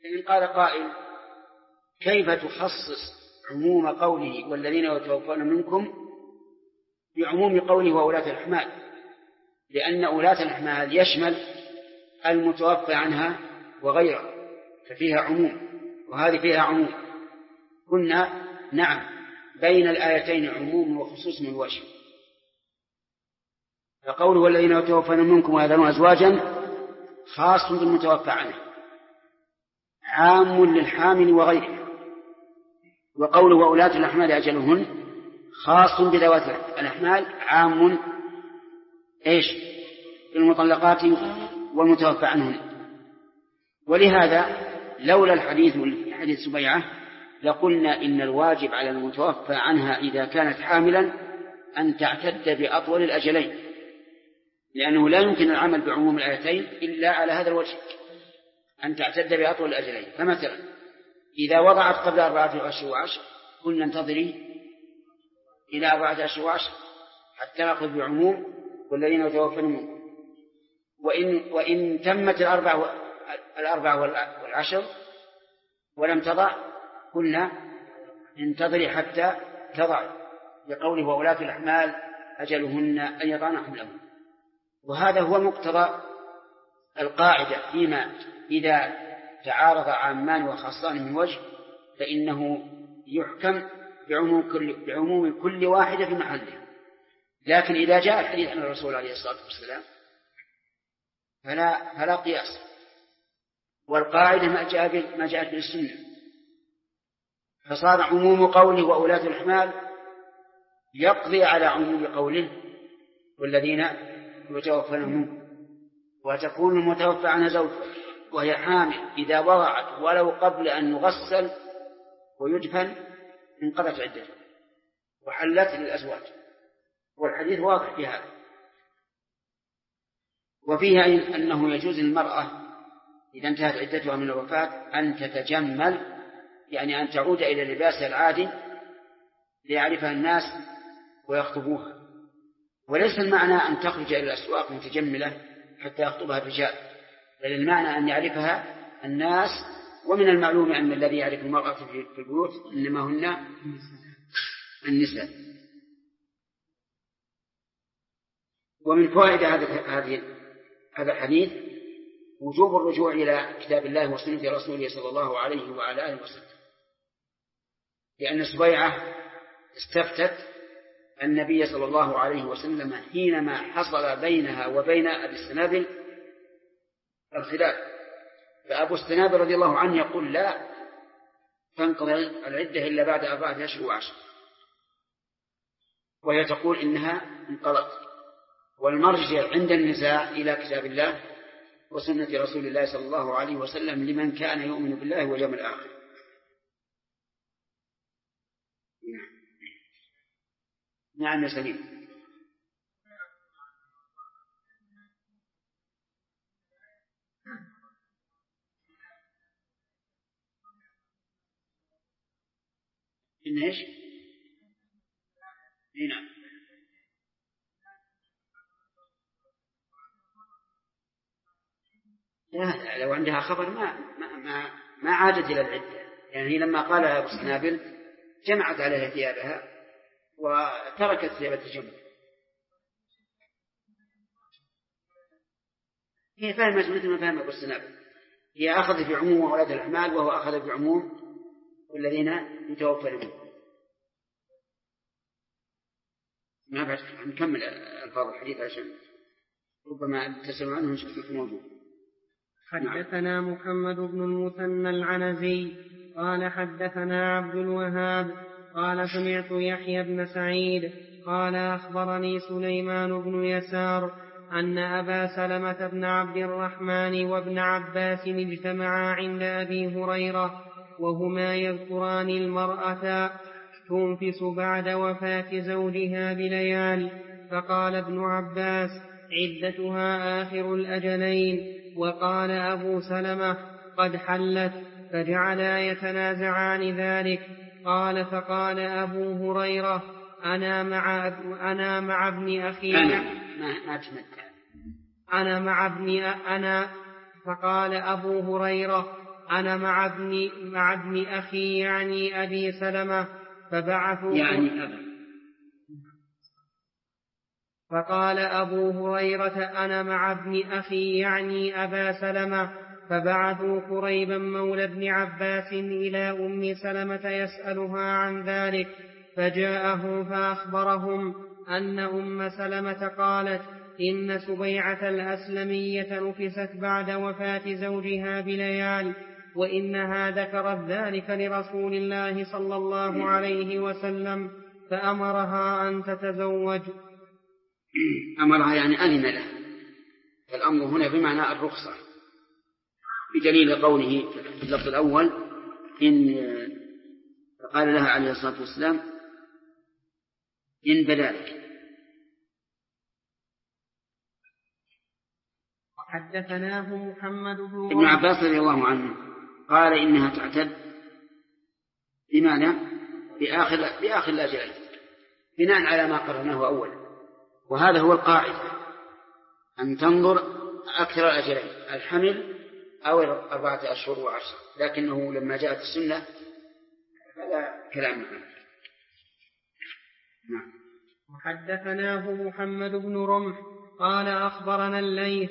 فإن قال قائل كيف تخصص عموم قوله والذين يتوفون منكم بعموم قوله وأولاة الأحمال؟ لأن أولاة الأحمال يشمل المتوفى عنها وغيره، ففيها عموم، وهذه فيها عموم. قلنا نعم، بين الآيتين عموم وخصوص من وجه. فقوله والذين يتوفون منكم ويذرون أزواجا خاص بالمتوفى عنه، عام للحامل وغيره. وقوله وأولاة الأحمال أجلهن خاص بذوات الأحمال، عام إيش؟ المطلقات والمتوفى عنهن. ولهذا لولا الحديث من حديث سبيعة لقلنا إن الواجب على المتوفى عنها إذا كانت حاملا أن تعتد بأطول الأجلين، لأنه لا يمكن العمل بعموم الآيتين إلا على هذا الوجه، أن تعتد بأطول الأجلين. فمثلا إذا وضعت قبل 4 أشهر وعشر قلنا انتظري إلى 4 أشهر وعشر حتى نأخذ بعموم والذين يتوفون منكم. وإن تمت 4 والعشر ولم تضع قلنا انتظري حتى تضع، لقوله وأولاة الأحمال أجلهن أن يضعن حملهن. وهذا هو مقتضى القاعدة فيما إذا تعارض عامان وخاصان من وجه فإنه يحكم بعموم كل واحدة في محله. لكن إذا جاء الحديث عن الرسول عليه الصلاة والسلام فلا قياس، والقاعدة ما جاءت بالسنة، فصار عموم قوله وأولاة الأحمال يقضي على عموم قوله والذين يتوفون منكم. وتكون المتوفى عنها زوجها وهي حامل إذا وضعت ولو قبل أن يغسل ويدفن انقضت عدته وحلت للأزواج، والحديث واضح في هذا. وفيها أنه يجوز للمرأة إذا انتهت عدتها من الوفاة أن تتجمل، يعني أن تعود إلى لباسها العادي ليعرفها الناس ويخطبوها. وليس المعنى أن تخرج إلى الأسواق متجملة حتى يخطبها الرجال، بل المعنى أن يعرفها الناس. ومن المعلوم أن الذي يعرف المرأة في البيوت إنما هن النساء. ومن فوائد هذا الحديث وجوب الرجوع إلى كتاب الله وسنة رسوله صلى الله عليه وعلى آله وسلم، لأن سبيعة استفتت النبي صلى الله عليه وسلم حينما حصل بينها وبين أبي السنابل الخلاف، فأبو السنابل رضي الله عنه يقول لا تنقضي العدة إلا بعد 4 أشهر وعشر، وهي تقول إنها انقضت. والمرجع عند النزاع إلى كتاب الله وسنة رسول الله صلى الله عليه وسلم لمن كان يؤمن بالله واليوم الآخر. نعم يا سليم. إن إيش؟ نعم. لا، لو عندها خبر ما عادت إلى العدة، يعني لما قال أبو السنابل جمعت عليها ثيابها وتركت ثياب التجمل. هي فهمت مثل ما فهم أبو السنابل، هي أخذت بعموم أولاد الأحمال وهو أخذ بعموم الذين يتوفون منهم. ما بعد نكمل ألفاظ الحديث عشان ربما تسمع عنه شيء موجود. حدثنا محمد بن المثنى العنزي قال حدثنا عبد الوهاب قال سمعت يحيى بن سعيد قال أخبرني سليمان بن يسار أن أبا سلمة بن عبد الرحمن وابن عباس اجتمعا عند أبي هريرة وهما يذكران المرأة تنفس بعد وفاة زوجها بليال، فقال ابن عباس عدتها آخر الأجلين، وقال أبو سلمة قد حلت، فجعلا يتنازعان ذلك. قال فقال أبو هريرة أنا مع ابن أخي فقال أبو هريرة أنا مع ابن أخي يعني أبي سلمة فبعثوا فقال أبو هريرة أنا مع ابن أخي يعني أبا سلمة فبعثوا قريبا مولى ابن عباس إلى أم سلمة يسألها عن ذلك فجاءه فأخبرهم أن أم سلمة قالت إن سبيعة الأسلمية نفست بعد وفاة زوجها بليال وإنها ذكرت ذلك لرسول الله صلى الله عليه وسلم فأمرها أن تتزوج. أمرها يعني أذن له، فالأمر هنا بمعنى الرخصة بدليل قوله في اللفظ الأول إن قال لها عليه الصلاة والسلام إن بذلك. حدثناه محمد بن ابن عباس رضي الله عنه قال إنها تعتد بمعنى بآخر الأجلين بناء على ما قررناه أولا، وهذا هو القاعدة أن تنظر أكثر الأجلين الحمل أو 4 أشهر و10، لكنه لما جاءت السنة فلا كلام عنه. نعم. وحدثناه محمد بن رمح قال أخبرنا الليث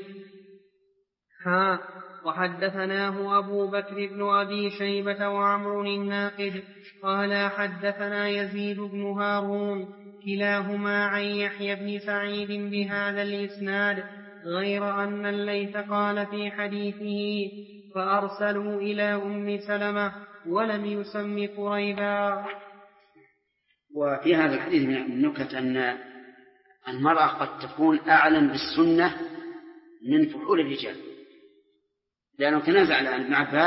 وحدثناه أبو بكر بن أبي شيبة وعمر الناقد قال حدثنا يزيد بن هارون كلاهما عن يحيى بن سعيد بهذا الإسناد غير أن الليث قال في حديثه فأرسلوا إلى أم سلمة ولم يسم قريبا. وفي هذا الحديث من النكت أن المرأة قد تكون أعلم بالسنة من فحول الرجال، لأنه تنازع عن ابن عباس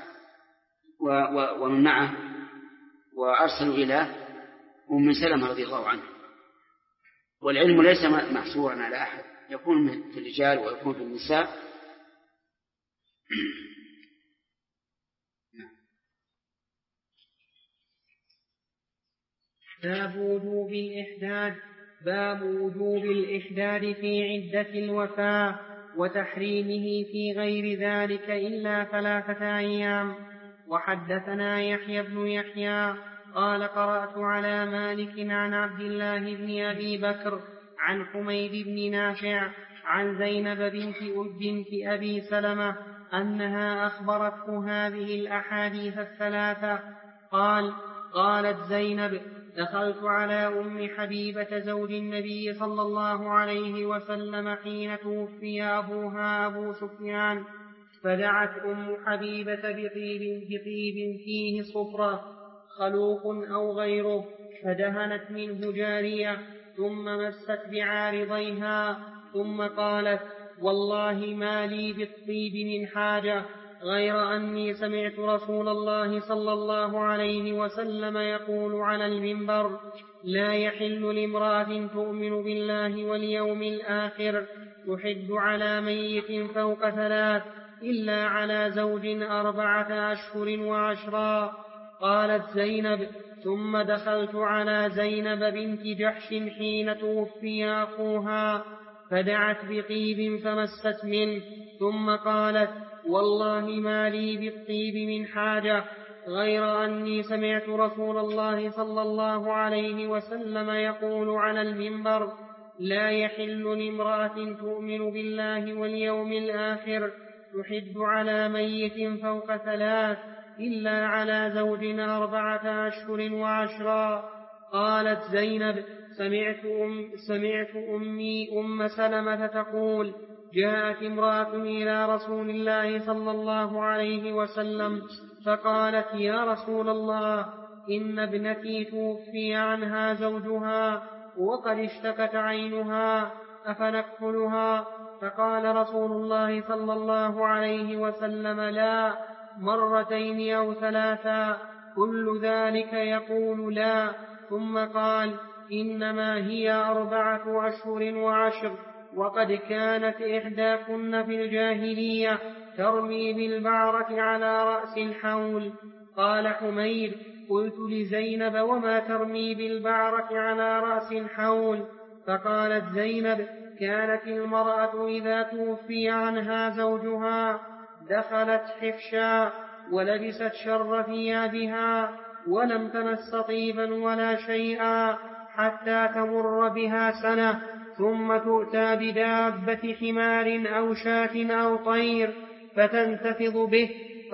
ومن معه وأرسلوا إلى أم سلمة رضي الله عنها، والعلم ليس محصورا على أحد، يكون في الرجال ويكون في النساء. باب وجوب الإحداد في عدة الوفاة وتحريمه في غير ذلك إلا 3 أيام. وحدثنا يحيى بن يحيى قال قرأت على مالك عن عبد الله بن أبي بكر عن حميد بن نافع عن زينب بنت أبي سلمة أنها أخبرته هذه الأحاديث 3. قالت زينب دخلت على أم حبيبة زوج النبي صلى الله عليه وسلم حين توفي أبوها أبو سفيان، فدعت أم حبيبة بطيب فيه صفرة خلوق أو غيره، فدهنت منه جارية ثم مست بعارضيها ثم قالت والله ما لي بالطيب من حاجة غير أني سمعت رسول الله صلى الله عليه وسلم يقول على المنبر لا يحل لامرأة تؤمن بالله واليوم الآخر تحد على ميت فوق 3 إلا على زوج 4 أشهر و10. قالت زينب ثم دخلت على زينب بنت جحش حين توفي أخوها فدعت بطيب فمست منه ثم قالت والله ما لي بالطيب من حاجة غير أني سمعت رسول الله صلى الله عليه وسلم يقول على المنبر لا يحل لامرأة تؤمن بالله واليوم الآخر تحد على ميت فوق 3 إلا على زوج 4 أشهر و10. قالت زينب سمعت أمي أم سلمة تقول جاءت امرأة إلى رسول الله صلى الله عليه وسلم فقالت يا رسول الله إن ابنتي توفي عنها زوجها وقد اشتكت عينها أفنكفلها؟ فقال رسول الله صلى الله عليه وسلم لا، 2 أو 3، كل ذلك يقول لا. ثم قال إنما هي 4 أشهر و10، وقد كانت إحداكن في الجاهلية ترمي بالبعرة على رأس الحول. قال حميد قلت لزينب وما ترمي بالبعرة على رأس الحول؟ فقالت زينب كانت المرأة إذا توفي عنها زوجها دخلت حفشا ولبست شر ثيابها ولم تمس طيبا ولا شيئا حتى تمر بها سنة، ثم تؤتى بدابة حمار أو شاة أو طير فتنتفض به،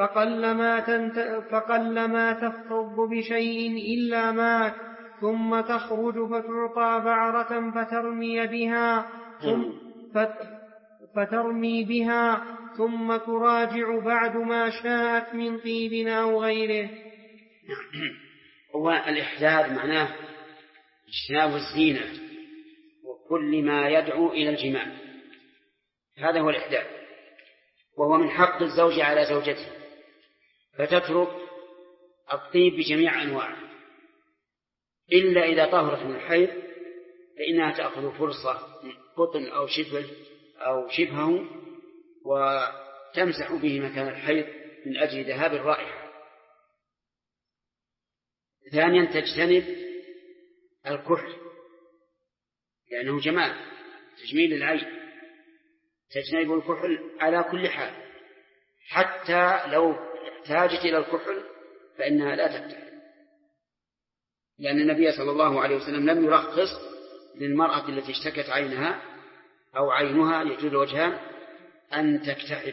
فقلما تفض بشيء إلا مات، ثم تخرج فتعطى بعرة فترمي بها ثم تراجع بعد ما شاءت من طيب أو غيره. هو الإحداد معناه اجتناب الزينة وكل ما يدعو إلى الجماع، هذا هو الإحداد، وهو من حق الزوج على زوجته، فتترك الطيب بجميع أنواعه إلا إذا طهرت من الحيض، فإنها تأخذ فرصة من قطن أو شبهه وتمسح به مكان الحيض من أجل ذهاب الرائحة. ثانيا تجتنب الكحل لأنه جمال تجميل العين، تجتنب الكحل على كل حال، حتى لو احتاجت إلى الكحل فإنها لا تكتحل، لأن النبي صلى الله عليه وسلم لم يرخص للمرأة التي اشتكت عينها أو عينها يجوز وجهها أن تكتحل،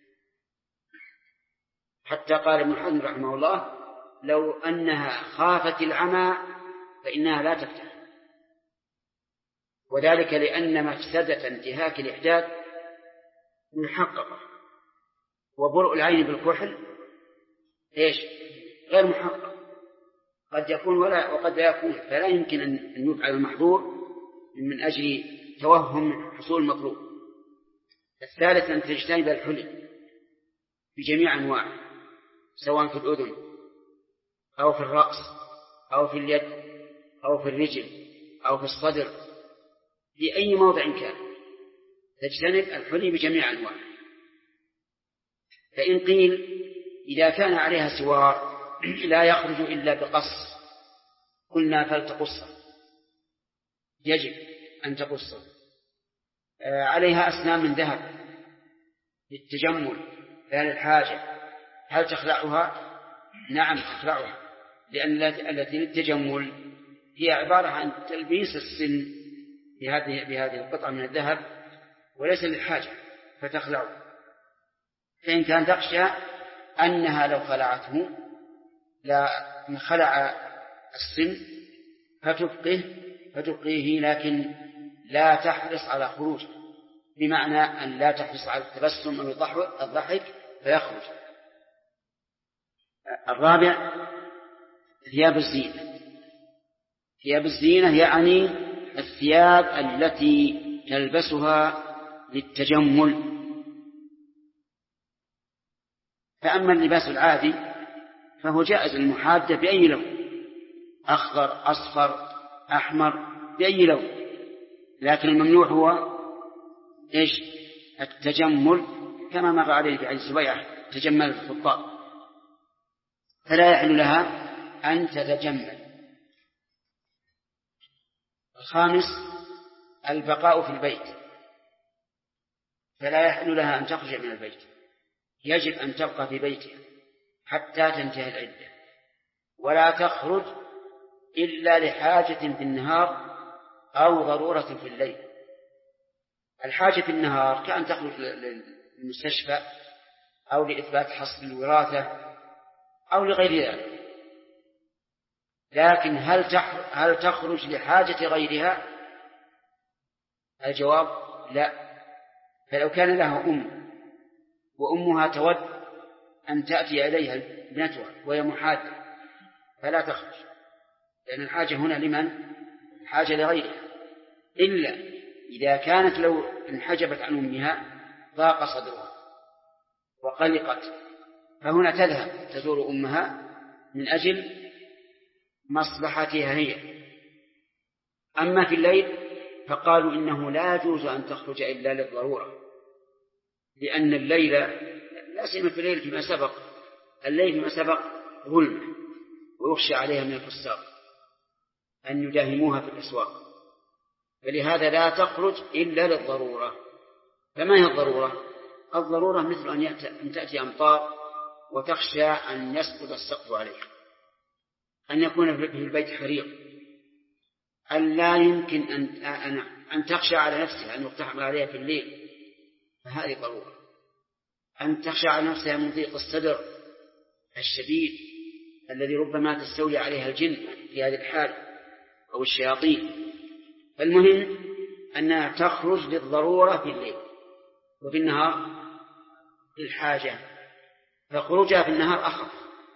حتى قال ابن حزم رحمه الله لو أنها خافت العمى فإنها لا تكتحل، وذلك لأن مفسدة انتهاك الإحداث محققة، وبرء العين بالكحل غير محقق، قد يكون وقد لا يكون، فلا يمكن أن يفعل المحظور من أجل توهم حصول المطلوب. الثالث أن تجتنب الحلي بجميع أنواعه، سواء في الأذن أو في الرأس أو في اليد أو في الرجل أو في الصدر، في أي موضع كان تجتنب الحلي بجميع أنواعه. فإن قيل إذا كان عليها سوار لا يخرج إلا بقص، قلنا فلتقص، يجب أن تقص. عليها أسنان من ذهب للتجمل لا للحاجة، هل تخلعها؟ نعم تخلعها، لأن التي للتجمل هي عبارة عن تلبيس السن بهذه القطعة من الذهب وليس للحاجة، فتخلعه. فإن كان تخشى أنها لو خلعته لا خلع السن فتبقيه، لكن لا تحرص على خروجه، بمعنى أن لا تحرص على التبسم أو الضحك فيخرج. الرابع ثياب الزينة. ثياب الزينة يعني الثياب التي تلبسها للتجمل. فأما اللباس العادي فهو جائز المحادة بأي لون، أخضر أصفر أحمر بأي لون، لكن الممنوع هو التجمل، كما مر عليه في حديث سبيعة تجمل في الخطاب، فلا يحل لها أن تتجمل. الخامس البقاء في البيت، فلا يحل لها أن تخرج من البيت، يجب أن تبقى في بيتها حتى تنتهي العدة، ولا تخرج إلا لحاجة في النهار أو ضرورة في الليل. الحاجة في النهار كأن تخرج للمستشفى أو لإثبات حصل الوراثة أو لغير ذلك، لكن هل تخرج لحاجة غيرها؟ الجواب لا. فلو كان لها أم وأمها تود أن تأتي إليها ابنتها وهي محادة فلا تخرج، لأن الحاجة هنا لمن؟ حاجة لغيرها، إلا إذا كانت لو انحجبت عن أمها ضاق صدرها وقلقت، فهنا تذهب تزور أمها من أجل مصلحتها هي. أما في الليل فقالوا إنه لا يجوز أن تخرج إلا للضرورة، لأن الليل لا سيما في الليل فيما سبق، الليل فيما سبق ظلمة ويخشى عليها من الفساق أن يداهموها في الأسواق، فلهذا لا تخرج إلا للضرورة. فما هي الضرورة؟ الضرورة مثل أن تأتي أمطار وتخشى أن يسقط السقف عليها، أن يكون في البيت حريق، أن لا يمكن أن تخشى على نفسها أن يقتحم عليها في الليل، فهذه ضرورة. أن تخشى على نفسها من ضيق الصدر الشديد الذي ربما تستولي عليها الجن في هذه الحال أو الشياطين. فالمهم أنها تخرج للضرورة في الليل، وفي النهار للحاجة، فخروجها في النهار أخف.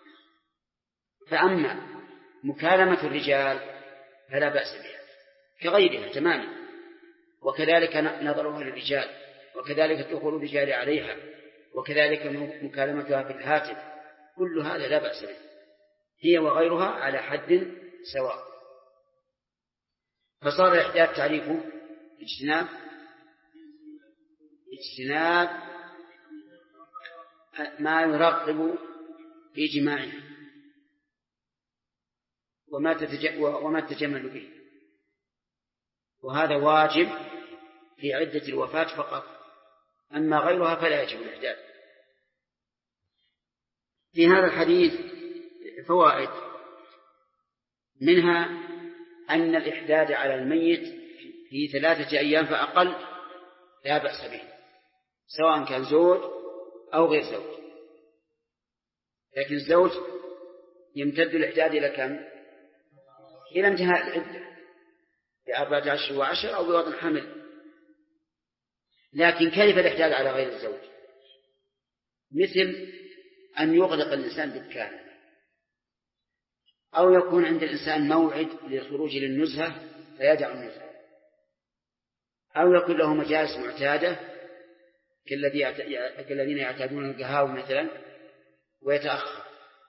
فأما مكالمة الرجال فلا بأس بها كغيرها تماما، وكذلك نظرها للرجال، وكذلك دخول الرجال عليها، وكذلك مكالمتها في الهاتف، كل هذا لا بأس به، هي وغيرها على حد سواء. فصار الإحداث تعريفه اجتناب ما يرغب في جماعها وما تجمل به، وهذا واجب في عدة الوفاة فقط، أما غيرها فلا يجب الإحداث. في هذا الحديث فوائد، منها أن الإحداد على الميت في 3 أيام فأقل لا بأس به، سواء كان زوج أو غير زوج. لكن الزوج يمتد الإحداد إلى كم؟ إلى انتهاء العدة، ب14 و10 أو بوضع حمل. لكن كيف الإحداد على غير الزوج؟ مثل أن يغلق الإنسان دكانه، أو يكون عند الإنسان موعد للخروج للنزهة فيدع النزهة، أو يكون له مجالس معتادة كالذين يعتادون القهاوي مثلا ويتأخر.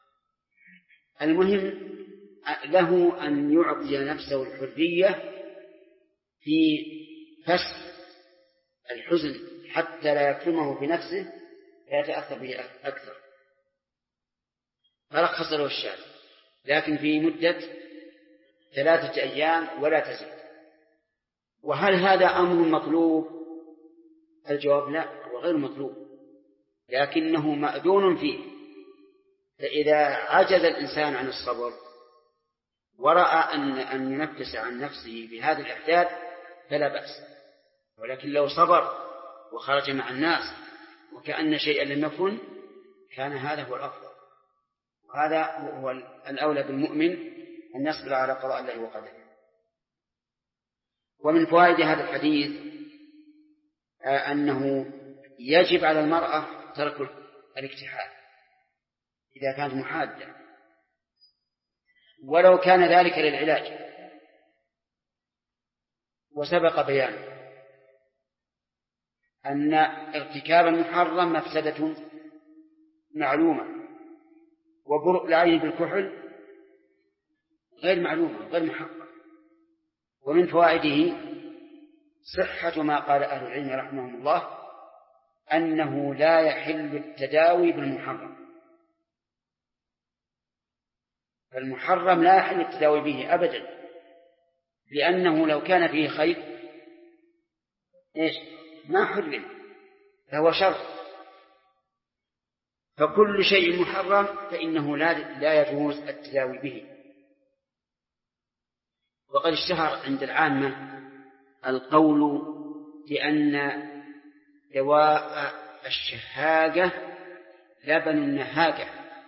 المهم له أن يعطي نفسه الحرية في فسح الحزن حتى لا يكتمه في نفسه فيتأثر به أكثر، فرخص له الشارع، لكن في مدة 3 أيام ولا تزيد. وهل هذا أمر مطلوب؟ الجواب لا، هو غير مطلوب، لكنه مأذون فيه. فإذا عجز الإنسان عن الصبر ورأى أن ينفس عن نفسه بهذا الإحداث فلا بأس، ولكن لو صبر وخرج مع الناس وكأن شيئا لم يكن كان هذا هو الأفضل، وهذا هو الأولى بالمؤمن أن يصبر على قضاء الله وقدره. ومن فوائد هذا الحديث أنه يجب على المرأة ترك الاكتحال إذا كانت محادة، ولو كان ذلك للعلاج. وسبق بيان أن ارتكاب المحرم مفسدة معلومة، وبرء العين بالكحل غير معلومة غير محقق. ومن فوائده صحة ما قال أهل العلم رحمهم الله أنه لا يحل التداوي بالمحرم، فالمحرم لا يحل التداوي به أبدا، لأنه لو كان فيه خير ما حرم، فهو شر. فكل شيء محرم فإنه لا يجوز التداوي به. وقد اشتهر عند العامة القول بأن دواء الشهاقة لبن النهاقة.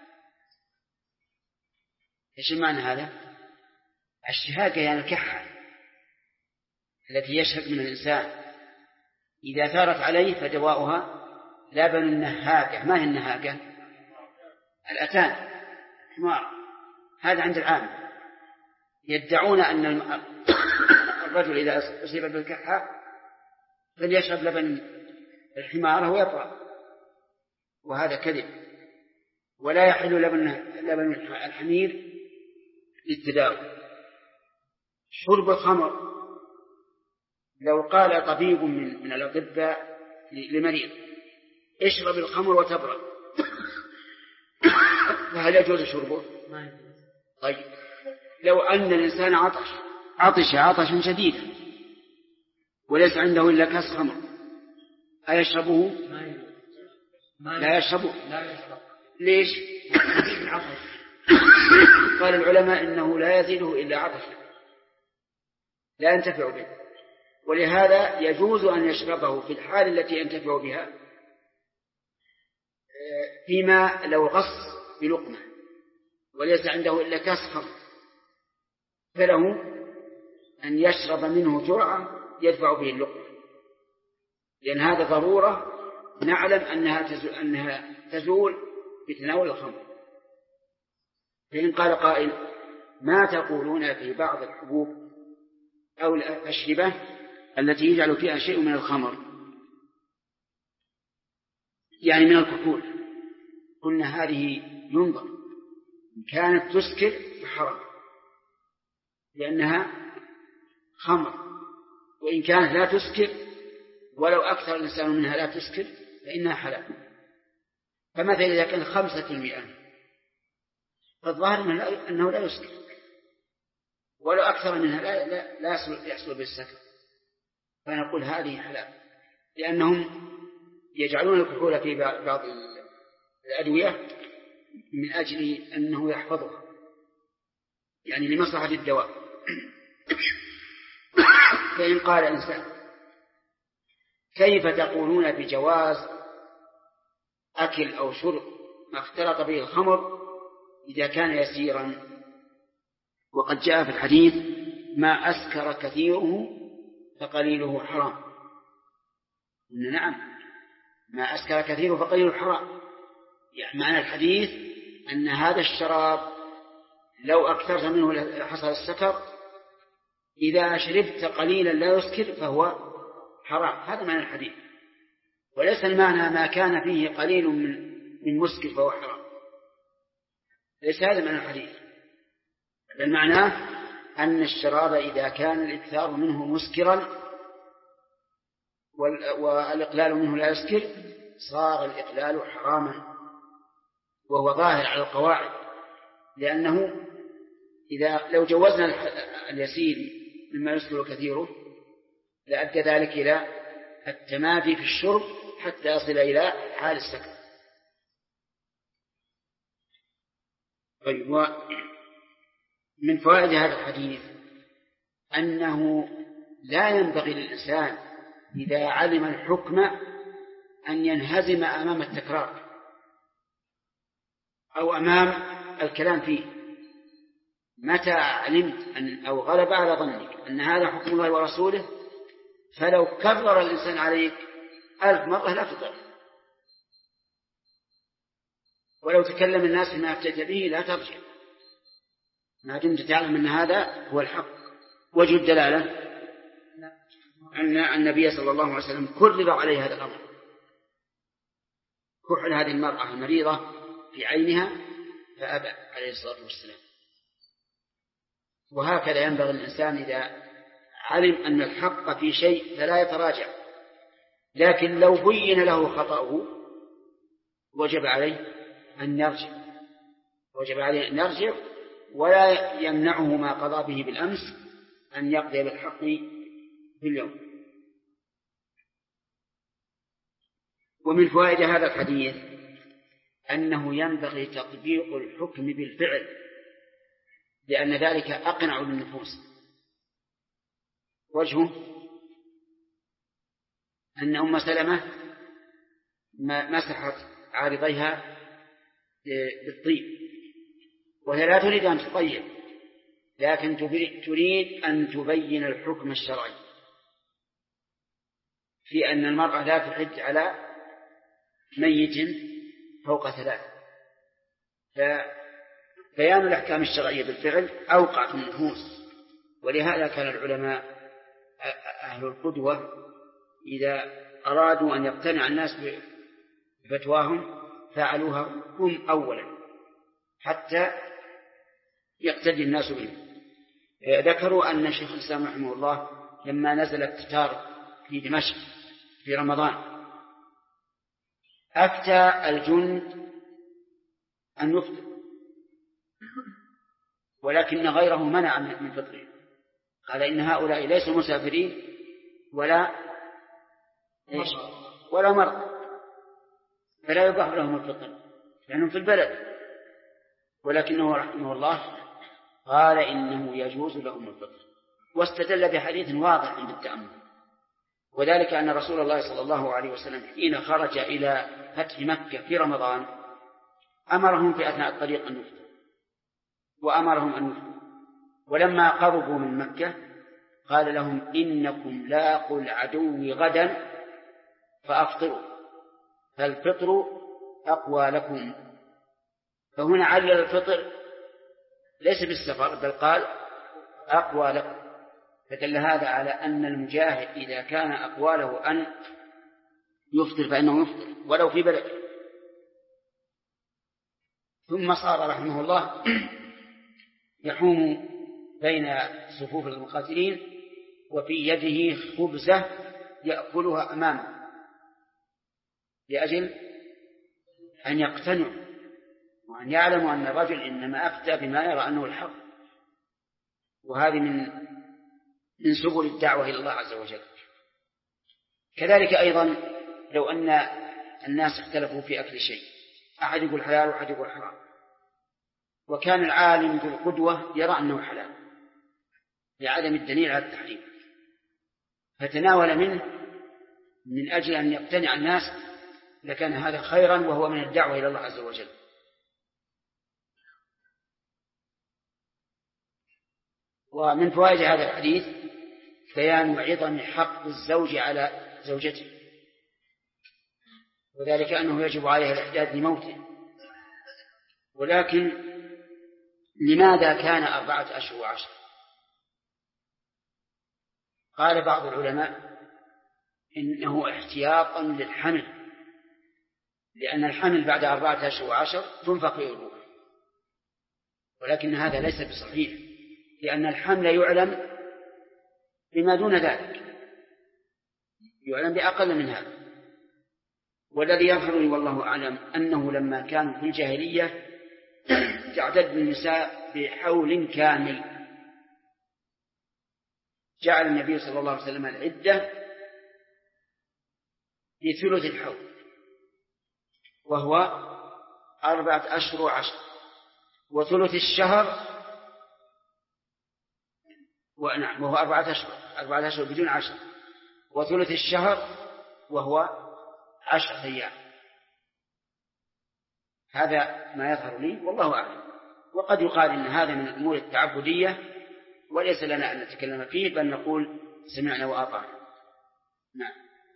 ايش معنى هذا؟ الشهاقة يعني الكحة التي يشهق من الإنسان، إذا ثارت عليه فدواؤها لبن النهاقة. ما هي النهاقة؟ الأتان، حمار. هذا عند العامة يدعون أن الرجل إذا أصيب بالكحة فليشرب لبن الحمار ويطرأ، وهذا كذب، ولا يحل لبن الحمير للتداوي. شرب الخمر، لو قال طبيب من الأطباء لمريض اشرب الخمر وتبرأ فهل يجوز شربه؟ طيب لو أن الإنسان عطش عطشا شديدا وليس عنده إلا كاس خمر أيشربه؟ لا يشربه. ليش؟ قال العلماء إنه لا يزيده إلا عطشا، لا ينتفع به، ولهذا يجوز أن يشربه في الحال التي ينتفع بها، فيما لو غص بلقمة وليس عنده إلا كاس خمر فله أن يشرب منه جرعة يدفع به اللقمة، لأن هذا ضرورة نعلم أنها تزول بتناول الخمر. فإن قال قائل: ما تقولون في بعض الحبوب أو الأشربة التي يجعل فيها شيء من الخمر، يعني من الكحول؟ قلنا هذه ينظر، إن كانت تسكر فحرام لأنها خمر، وإن كانت لا تسكر ولو أكثر الإنسان منها لا تسكر فإنها حلال. فمثلا إذا كان 5% فالظاهر أنه لا يسكر، ولو أكثر منها لا يحصل بالسكر، فنقول هذه حلال، لأنهم يجعلون الكحول في بعض الأدوية من أجل أنه يحفظها، يعني لمصلحة الدواء. فإن قال إنسان: كيف تقولون بجواز أكل أو شرب ما اختلط به الخمر إذا كان يسيرا؟ وقد جاء في الحديث: ما أسكر كثيره فقليله حرام. نعم، ما أسكر كثيره فقليله حرام، يعني معنى الحديث أن هذا الشراب لو أكثرت منه حصل السكر، إذا شربت قليلا لا يسكر فهو حرام. هذا معنى الحديث، وليس المعنى ما كان فيه قليل من مسكر فهو حرام، ليس هذا معنى الحديث. بل معناه أن الشراب إذا كان الإكثار منه مسكرا والإقلال منه لا يسكر صار الإقلال حراما، وهو ظاهر على القواعد، لأنه إذا لو جوزنا اليسير مما يسكر كثيره لأدى ذلك إلى التمادي في الشرب حتى يصل إلى حال السكر. طيب، من فوائد هذا الحديث أنه لا ينبغي للإنسان إذا علم الحكم أن ينهزم أمام التكرار أو أمام الكلام فيه. متى علمت أو غلب على ظنك أن هذا حكم الله ورسوله فلو كرر الإنسان عليك 1000 مرة لا تضر، ولو تكلم الناس فيما افتدت به لا ترجع، ما دمت تعلم أن هذا هو الحق. وجه الدلالة أن النبي صلى الله عليه وسلم كرر عليه هذا الأمر، كحل هذه المرأة المريضة في عينها فأبى عليه الصلاة والسلام. وهكذا ينبغي الإنسان إذا علم أن الحق في شيء فلا يتراجع، لكن لو بين له خطأه وجب عليه أن يرجع، ولا يمنعه ما قضى به بالأمس أن يقضي بالحق في اليوم. ومن فوائد هذا الحديث أنه ينبغي تطبيق الحكم بالفعل، لأن ذلك أقنع للنفوس. وجهه أن أم سلمة مسحت عارضيها بالطيب، وهي لا تريد أن تطيب، لكن تريد أن تبين الحكم الشرعي في أن المرأة لا تحج على ميت فوق 3. فبيان الأحكام الشرعية بالفعل أوقع في النفوس. ولهذا كان العلماء أهل القدوة إذا أرادوا أن يقتنع الناس بفتواهم فعلوها هم أولا حتى يقتدي الناس بهم. ذكروا أن شيخ الإسلام رحمه الله لما نزل التتار في دمشق في رمضان أفتى الجند أن يفطر، ولكن غيره منع من فطره، قال إن هؤلاء ليسوا مسافرين ولا مرضى فلا يباح لهم الفطر، لأنهم في البلد، ولكنه رحمه الله قال إنه يجوز لهم الفطر، واستدل بحديث واضح عند التأمل، وذلك أن رسول الله صلى الله عليه وسلم حين خرج إلى فتح مكة في رمضان أمرهم في أثناء الطريق أن يفطروا، وأمرهم أن يفطروا، ولما قربوا من مكة قال لهم إنكم لاقوا العدو غدا فأفطروا فالفطر أقوى لكم. فهنا علل الفطر ليس بالسفر بل قال أقوى لكم، فدل هذا على أن المجاهد إذا كان أقوى له أن يفطر فإنه يفطر ولو في بلد. ثم صار رحمه الله يحوم بين صفوف المقاتلين وفي يده خبزة يأكلها أمامه لأجل أن يقتنعوا وأن يعلموا أن الرجل إنما أفتى بما يرى أنه الحق، وهذه من سبل الدعوة إلى الله عز وجل. كذلك أيضا لو أن الناس اختلفوا في أكل شيء، أحد يقول حلال وأحد يقول حرام، وكان العالم بالقدوة يرى أنه حلال لعدم الدليل على التحريم، فتناول منه من أجل أن يقتنع الناس، لكان هذا خيرا وهو من الدعوة إلى الله عز وجل. ومن فوائد هذا الحديث بيان عظم حق الزوج على زوجته، وذلك أنه يجب عليها الإعداد لموته. ولكن لماذا كان 4 أشهر وعشر؟ قال بعض العلماء إنه احتياطا للحمل، لأن الحمل بعد 4 أشهر وعشر تنفق فيه الروح، ولكن هذا ليس بصحيح، لأن الحمل يعلم بما دون ذلك، يعلم بأقل من هذا. والذي يظهر لي والله أعلم أنه لما كان في الجاهلية تعتد النساء بحول كامل، جعل النبي صلى الله عليه وسلم العدة بثلث الحول، وهو 4 أشهر وعشر، وثلث الشهر وهو 4 أشهر بدون 10، وثلث الشهر وهو 10 أيام. هذا ما يظهر لي والله أعلم، وقد يقال إن هذا من الأمور التعبدية وليس لنا أن نتكلم فيه، بل نقول سمعنا وأطعنا. نعم.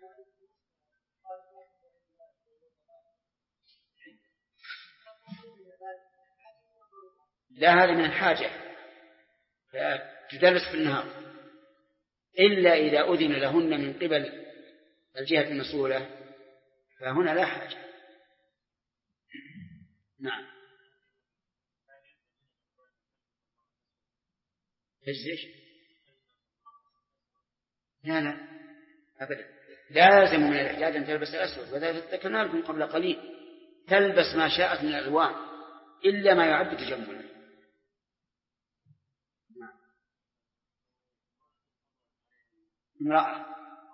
لا، هذا من الحاجة، تدرس في النهار، إلا إذا أذن لهن من قبل الجهة المسؤولة فهنا لا حاجة. نعم. إيش؟ لا أبدا، لازم من الإحداد أن تلبس الأسود، وذلك ذكرنا لكم قبل قليل، تلبس ما شاءت من الألوان إلا ما يعد تجملا. امرأة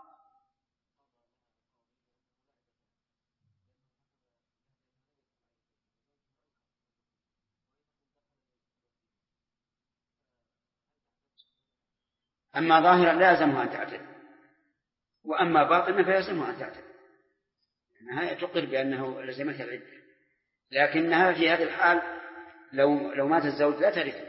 أما ظاهرا لازمها أن تعتد، وأما باطنا فيلزمها أن تعتد، لأنها تقر بأنه لزمتها العدة، لكنها في هذه الحال لو مات الزوج لا ترث،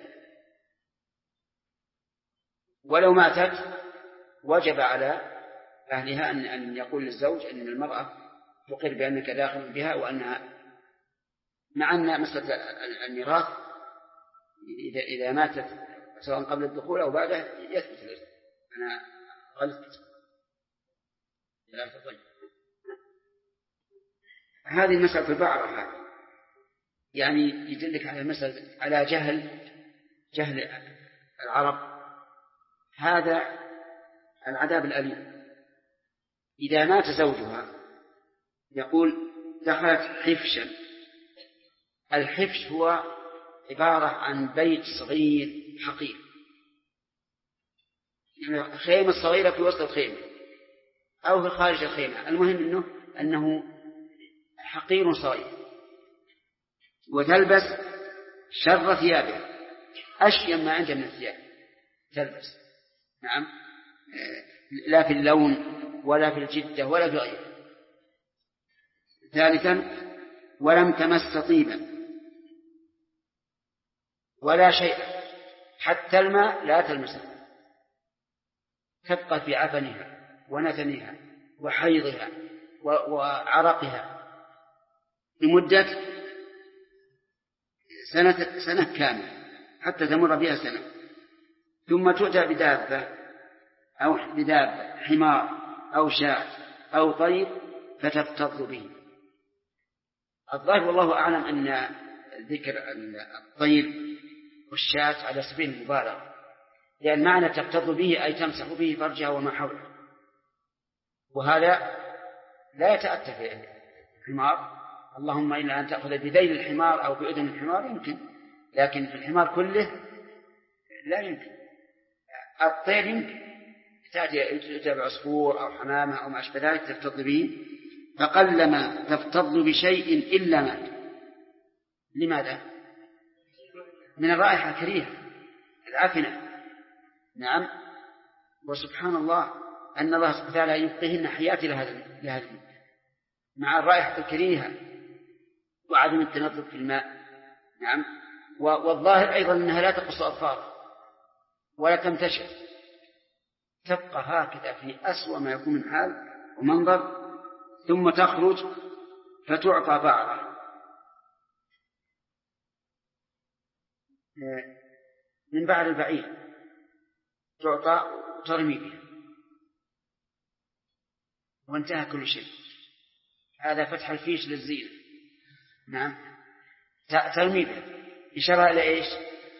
ولو ماتت وجب على أهلها أن يقول للزوج أن المرأة تقر بأنك داخل بها، وأنها مع أن مسألة الميراث إذا ماتت سواء قبل الدخول أو بعده يثبت الإرث. أنا غلطت. طيب. هذه المسألة البعرة يعني يدلك على مسألة على جهل العرب، هذا العذاب الأليم. إذا مات زوجها يقول دخلت حفشا. الحفش هو عبارة عن بيت صغير حقير، يعني خيمة صغيرة في وسط الخيمة أو في خارج الخيمة، المهم أنه حقير صغير. وتلبس شر ثيابها، أشيم ما عندها من الثياب تلبس. نعم، لا في اللون ولا في الجدة ولا في غيره. ثالثا ولم تمس طيبا ولا شيء، حتى الماء لا تلمسه، تبقى في عفنها ونتنها وحيضها وعرقها لمدة سنة كاملة حتى تمر بها سنة، ثم تؤتى بدابة أو بدابة حمار أو شاة أو طير فتفتض به. الظاهر والله أعلم أن ذكر الطير والشاة على سبيل المبالغة، لأن معنى تفتض به أي تمسح به فرجها وما حوله، وهذا لا يتأتى في الحمار، اللهم إلا أن تأخذ بذيل الحمار أو بأذن الحمار يمكن، لكن في الحمار كله لا يمكن. الطير يمكن تأتي بعصفور أو حمامة أو ما أشبه ذلك تفتض به، فقلما تفتض بشيء إلا مات. لماذا؟ من الرائحة الكريهة العفنة. نعم، وسبحان الله أن الله سبحانه وتعالى يبقيهن حياة لهذا مع الرائحة الكريهة وعدم التنظف في الماء. نعم، والظاهر أيضا أنها لا تقص أظفارها ولا تنتشر، تبقى هكذا في أسوأ ما يكون من حال ومنظر، ثم تخرج فتعطى بعضها من بعد البعير، تعطى وترمي بها وانتهى كل شيء. هذا فتح الفيش للزينة. نعم، ترمي بها إشارة إلى إيش؟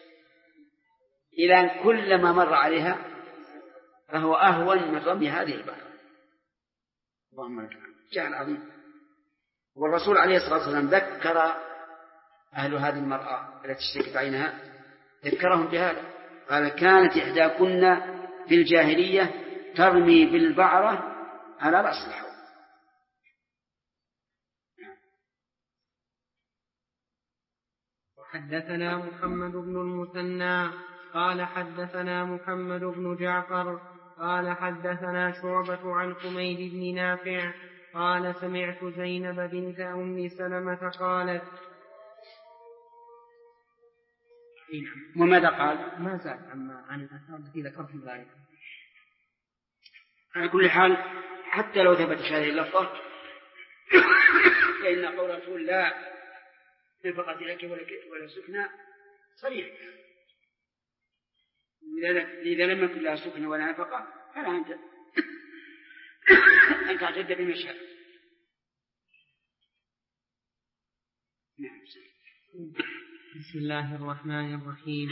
إلى أن كل ما مر عليها فهو أهون من رمي هذه البحر. اللهم لك الحمد، جهل عظيم. والرسول عليه الصلاة والسلام ذكر أهل هذه المرأة التي اشتكت عينها، ذكرهم بهذا، قال كانت إحداكن في الجاهلية ترمي بالبعرة على رأس الحوض. حدثنا محمد بن المثنى قال حدثنا محمد بن جعفر قال حدثنا شعبة عن حميد بن نافع قال سمعت زينب بنت أم سلمة قالت. وماذا قال؟ ما زال عن الأثار التي ذكرت ذلك. على كل حال حتى لو ثبت هذه اللفظة فإن قول الرسول لا نفقة لك ولا سكنى صريح، إذا لم يكن لها سكنى ولا نفقة فلا أن تعتد بمشهد. بسم الله الرحمن الرحيم.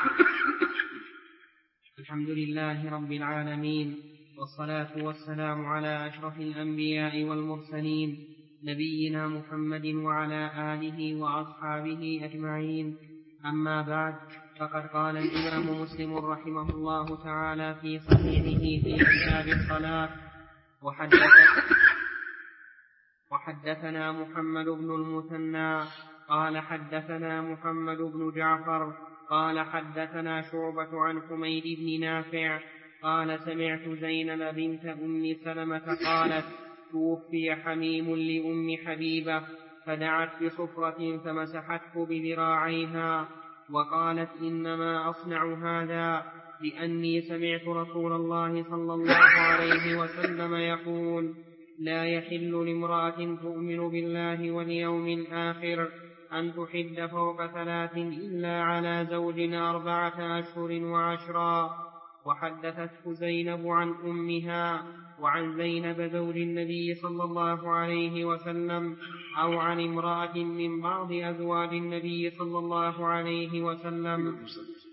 الحمد لله رب العالمين، والصلاة والسلام على أشرف الأنبياء والمرسلين نبينا محمد وعلى آله وأصحابه أجمعين. أما بعد، فقد قال الإمام مسلم رحمه الله تعالى في صحيحه في كتاب الصلاة وحدثنا محمد بن المثنى قال حدثنا محمد بن جعفر قال حدثنا شعبة عن حميد بن نافع قال سمعت زينب بنت أم سلمة قالت توفي حميم لأم حبيبة فدعت بصفرة فمسحته بذراعيها وقالت إنما أصنع هذا لأني سمعت رسول الله صلى الله عليه وسلم يقول لا يحل لامرأة تؤمن بالله واليوم الآخر أن تحد فوق 3 إلا على زوج 4 أشهر وعشرا. وحدثته زينب عن أمها وعن زينب زوج النبي صلى الله عليه وسلم أو عن امرأة من بعض أزواج النبي صلى الله عليه وسلم.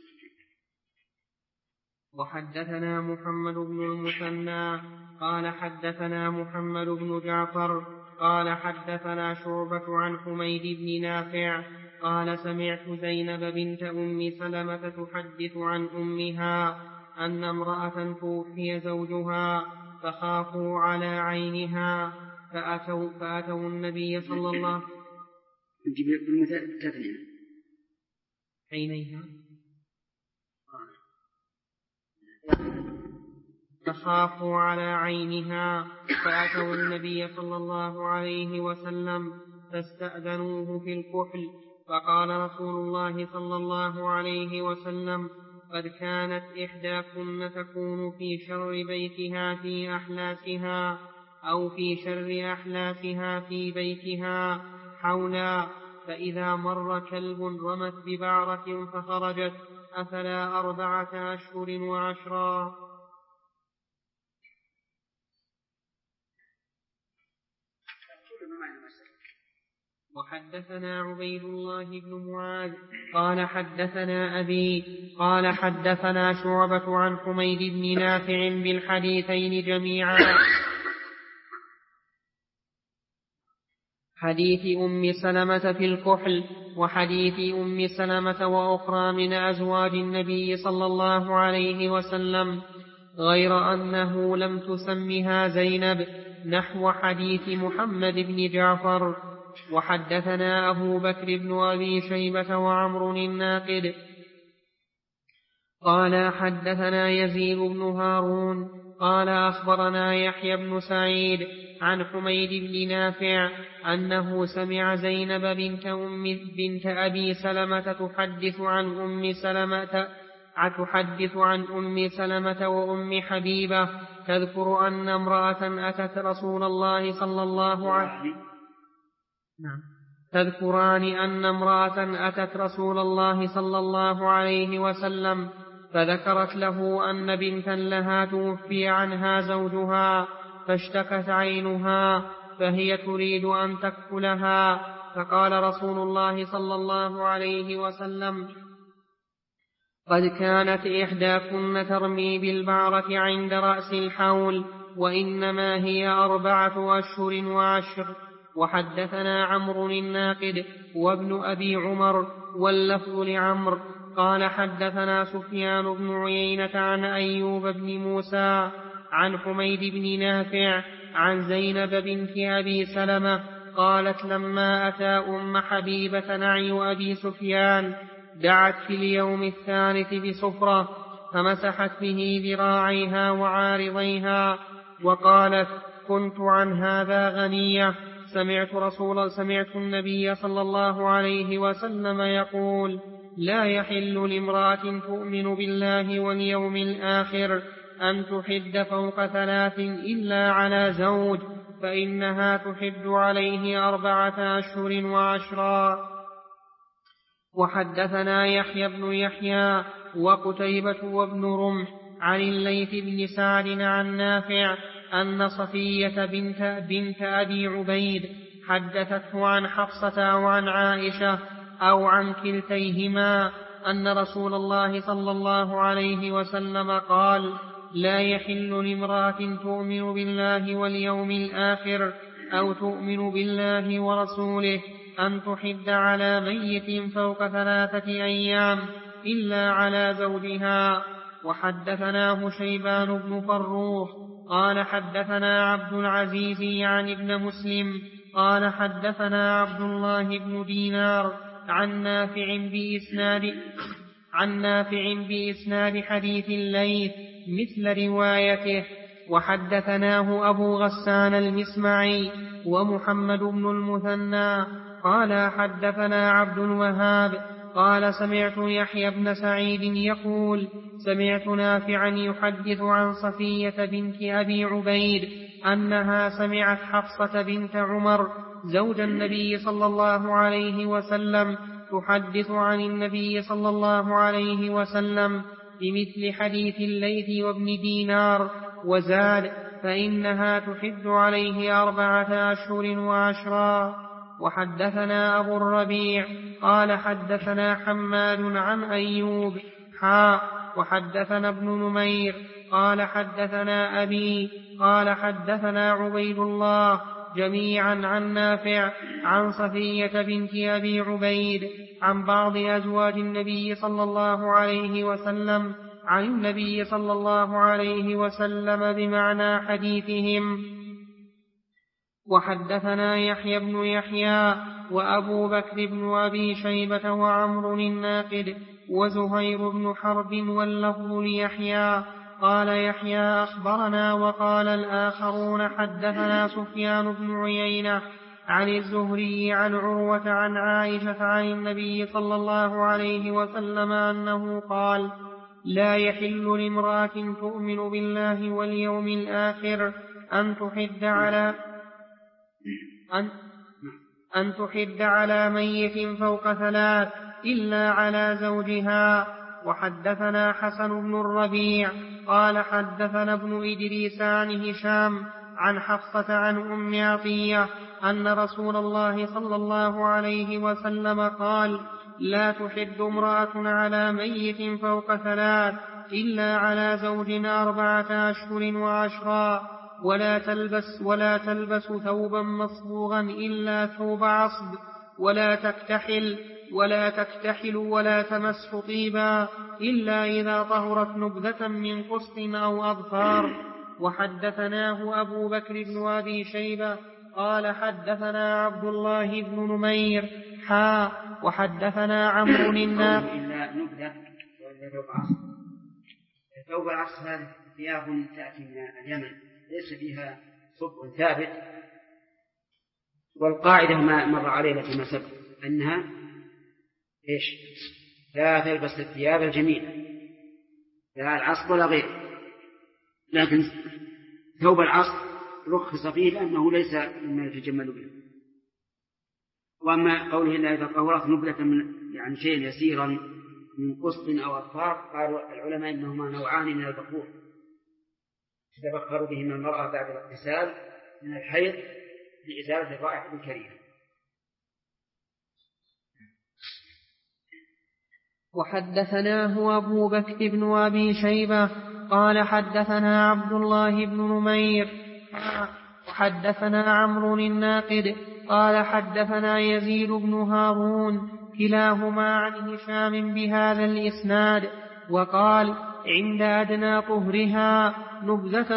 وحدثنا محمد بن المثنى قال حدثنا محمد بن جعفر قال حدثنا شعبة عن حميد بن نافع قال سمعت زينب بنت أم سلمة تحدث عن أمها أن امرأة توفي زوجها فخافوا على عينها فأتوا النبي صلى الله نجيب بالمثال التثنية. عينيها تخافوا على عينها، فأتوا النبي صلى الله عليه وسلم فاستأذنوه في الكحل، فقال رسول الله صلى الله عليه وسلم: قد كانت إحداكن تكون في شر بيتها في أحلاسها، أو في شر أحلاسها في بيتها حولا، فإذا مر كلب رمت ببعرة فخرجت أفلا 4 أشهر و10. وحدثنا عبيد الله بن معاذ قال حدثنا أبي قال حدثنا شعبة عن حميد بن نافع بالحديثين جميعا، حديث أم سلمة في الكحل وحديث أم سلمة وأخرى من أزواج النبي صلى الله عليه وسلم، غير أنه لم تسمها زينب، نحو حديث محمد بن جعفر. وحدثنا أبو بكر بن أبي شيبة وعمر الناقد قال حدثنا يزيد بن هارون قال أخبرنا يحيى بن سعيد عن حميد بن نافع أنه سمع زينب بنت أبي سلمة تحدث عن أم سلمة وأم حبيبة تذكر أن امرأة أتت رسول الله صلى الله عليه تذكران أن امرأة أتت رسول الله صلى الله عليه وسلم فذكرت له أن بنتا لها توفي عنها زوجها فاشتكت عينها فهي تريد أن تكفلها، فقال رسول الله صلى الله عليه وسلم: قد كانت إحداكن ترمي بالبعرة عند رأس الحول، وإنما هي 4 أشهر و10. وحدثنا عمرو الناقد وابن أبي عمر واللفظ لعمرو قال حدثنا سفيان بن عيينة عن أيوب بن موسى عن حميد بن نافع عن زينب بنت أبي سلمة قالت: لما أتى أم حبيبة نعي أبي سفيان دعت في اليوم الثالث بصفرة فمسحت به ذراعيها وعارضيها وقالت: كنت عن هذا غنية، سمعت النبي صلى الله عليه وسلم يقول: لا يحل لامرأة تؤمن بالله واليوم الآخر أن تحد فوق 3 إلا على زوج، فإنها تحد عليه 4 أشهر و10. وحدثنا يحيى بن يحيى وقتيبة وابن رمح عن الليث بن سعد عن نافع أن صفية بنت أبي عبيد حدثته عن حفصة أو عن عائشة أو عن كلتيهما أن رسول الله صلى الله عليه وسلم قال: لا يحل لامرأة تؤمن بالله واليوم الآخر أو تؤمن بالله ورسوله أن تحد على ميت فوق 3 أيام إلا على زوجها. وحدثناه شيبان بن فروخ قال حدثنا عبد العزيز يعني ابن مسلم قال حدثنا عبد الله بن دينار عن نافع بإسناد حديث الليث مثل روايته. وحدثناه أبو غسان المسمعي ومحمد بن المثنى قال حدثنا عبد الوهاب قال سمعت يحيى بن سعيد يقول: سمعت نافعا يحدث عن صفية بنت أبي عبيد أنها سمعت حفصة بنت عمر زوج النبي صلى الله عليه وسلم تحدث عن النبي صلى الله عليه وسلم بمثل حديث الليث وابن دينار، وزاد: فإنها تحد عليه 4 أشهر و10. وحدثنا أبو الربيع قال حدثنا حماد عن أيوب وحدثنا ابن نمير قال حدثنا أبي قال حدثنا عبيد الله جميعا عن نافع عن صفية بنت أبي عبيد عن بعض أزواج النبي صلى الله عليه وسلم عن النبي صلى الله عليه وسلم بمعنى حديثهم. وحدثنا يحيى بن يحيى وأبو بكر بن أبي شيبة وعمر الناقد وزهير بن حرب واللفظ ليحيى. قال يحيى أخبرنا، وقال الآخرون حدثنا سفيان بن عيينة عن الزهري عن عروة عن عائشة عن النبي صلى الله عليه وسلم أنه قال: لا يحل لامرأة تؤمن بالله واليوم الآخر أن تحد على ميت فوق 3 إلا على زوجها. وحدثنا حسن بن الربيع قال حدثنا ابن إدريس عن هشام عن حفصة عن أم عطية أن رسول الله صلى الله عليه وسلم قال: لا تحد امرأة على ميت فوق 3 إلا على زوج 4 أشهر و10، ولا تلبس ثوبا مصبوغا إلا ثوب عصب، ولا تكتحل ولا تمس طيبا إلا إذا طهرت نبذة من قسط أو أظفار. وحدثناه أبو بكر بن أبي شيبة قال حدثنا عبد الله بن نمير وحدثنا عمرو الناقد. إلا نبذة ثوب العصر هذه ثياب تأتي من اليمن ليس فيها صبغ ثابت، والقاعدة ما مر علينا فيما سبق أنها لا تلبس الثياب الجميلة لا العصر ولا غيره، لكن ثوب العصر رخص فيه لأنه ليس مما يتجمل به. وأما قوله إلا إذا طهرت نبلة من يعني شيء يسيرا من قسط أو أظفار، قالوا العلماء إنهما نوعان من البخور تتبخر بهما المرأة بعد الاغتسال من الحيض لإزالة الرائحة الكريهة. وحدثناه أبو بكر بن أبي شيبة قال حدثنا عبد الله بن نمير وحدثنا عمرو الناقد قال حدثنا يزيد بن هارون كلاهما عن هشام بهذا الإسناد، وقال: عند أدنى طهرها نبذة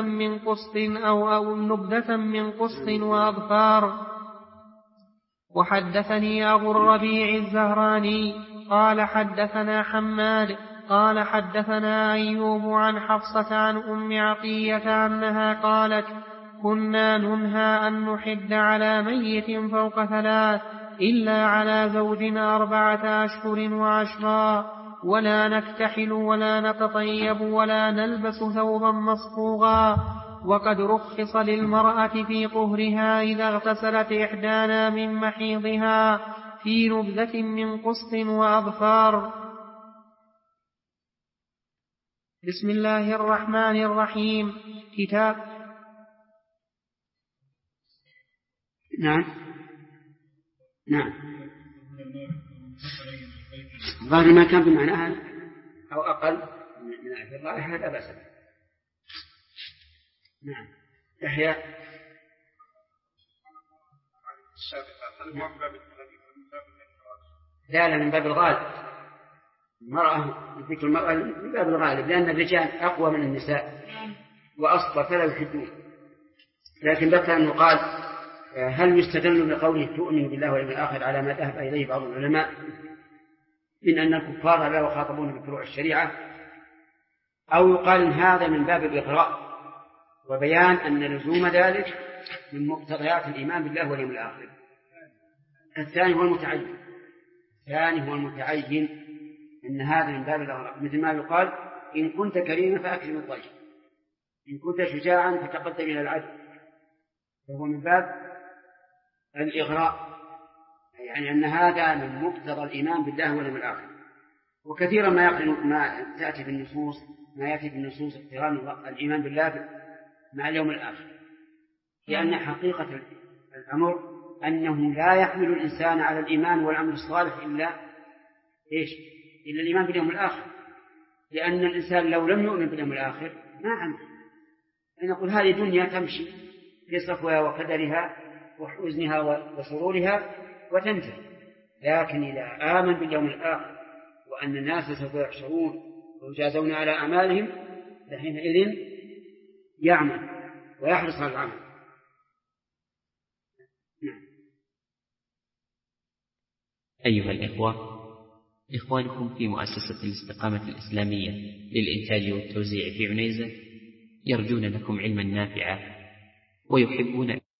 من قسط وأظفار. وحدثني أبو الربيع الزهراني قال حدثنا حماد قال حدثنا أيوب عن حفصة عن أم عطية أنها قالت: كنا ننهى أن نحد على ميت فوق 3 إلا على زوج 4 أشهر و10، ولا نكتحل ولا نتطيب ولا نلبس ثوبا مصبوغا. وقد رخص للمرأة في طهرها إذا اغتسلت إحدانا من محيضها في نبذة من قسط وأظفار. بسم الله الرحمن الرحيم. كتاب نعم ظاهر ما كان بمعناها أو أقل من الرائحة لا بأس. نعم. يحيى لا من باب الغالب، ذكر المرأة من باب الغالب، لأن الرجال أقوى من النساء وأصبر فلا يحدون. لكن ذكر أنه قال: هل يستدل بقوله تؤمن بالله واليوم الآخر على ما ذهب إليه بعض العلماء من أن الكفار لا يخاطبون بفروع الشريعة، أو يقال إن هذا من باب الإغراء وبيان أن لزوم ذلك من مقتضيات الإيمان بالله واليوم الآخر. الثاني هو المتعين أن هذا من باب الإغراء، مثل ما يقال: إن كنت كريما فأكرم الضيف، إن كنت شجاعا فتقدم إلى العدل، فهو من باب الإغراء، يعني أن هذا من مقتضى الإيمان بالله واليوم الآخر. وكثيرا ما يأتي بالنصوص اقتران الإيمان بالله مع اليوم الآخر، لأن حقيقة الأمر أنه لا يحمل الإنسان على الإيمان والعمل الصالح إلا الإيمان باليوم الآخر، لأن الإنسان لو لم يؤمن باليوم الآخر ما عمل. نقول هذه دنيا تمشي في صفوها وقدرها وحزنها وسرورها وتنتهي، لكن إذا آمن باليوم الآخر وأن الناس سوف يحشرون ويجازون على أعمالهم فحينئذ يعمل ويحرص على العمل. أيها الإخوة، إخوانكم في مؤسسة الاستقامة الإسلامية للإنتاج والتوزيع في عنيزة يرجون لكم علما نافعا ويحبون